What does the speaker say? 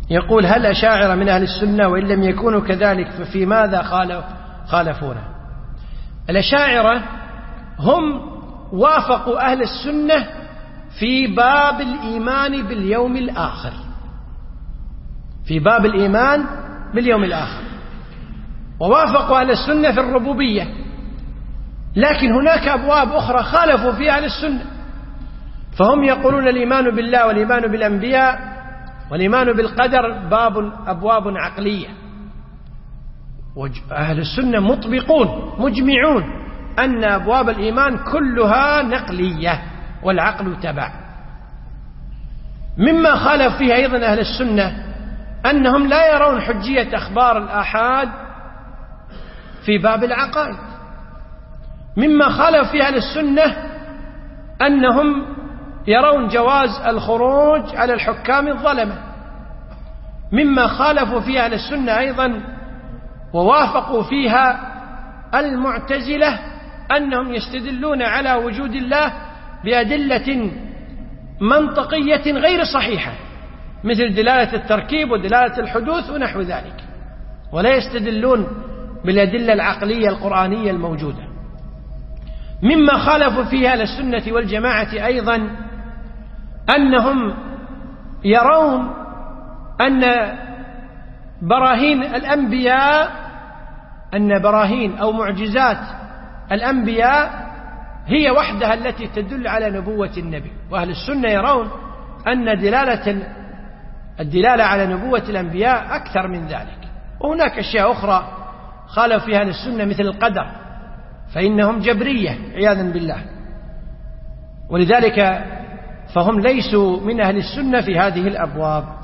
يقول: هل أشاعرة من أهل السنة؟ وإن لم يكونوا كذلك ففي ماذا خالفونا؟ الأشاعرة هم وافقوا أهل السنة في باب الإيمان باليوم الآخر، في باب الإيمان باليوم الآخر، ووافقوا أهل السنة في الربوبية. لكن هناك أبواب أخرى خالفوا فيها أهل السنة، فهم يقولون الإيمان بالله والإيمان بالأنبياء والإيمان بالقدر أبواب عقلية، أهل السنة مطبقون مجمعون أن أبواب الإيمان كلها نقلية والعقل تبع. مما خالف فيها أيضا أهل السنة أنهم لا يرون حجية أخبار الآحاد في باب العقائد. مما خالف فيها أهل السنة أنهم يرون جواز الخروج على الحكام الظلمة. مما خالفوا فيها أهل السنة أيضا ووافقوا فيها المعتزلة أنهم يستدلون على وجود الله بأدلة منطقية غير صحيحة، مثل دلالة التركيب ودلالة الحدوث ونحو ذلك، ولا يستدلون بالأدلة العقلية القرآنية الموجودة. مما خالفوا فيها للسنة والجماعة أيضا أنهم يرون أن براهين أو معجزات الأنبياء هي وحدها التي تدل على نبوة النبي، وأهل السنة يرون أن الدلالة على نبوة الأنبياء أكثر من ذلك. وهناك أشياء أخرى خالف فيها أهل السنة مثل القدر، فإنهم جبرية عياذا بالله، ولذلك فهم ليسوا من أهل السنة في هذه الأبواب.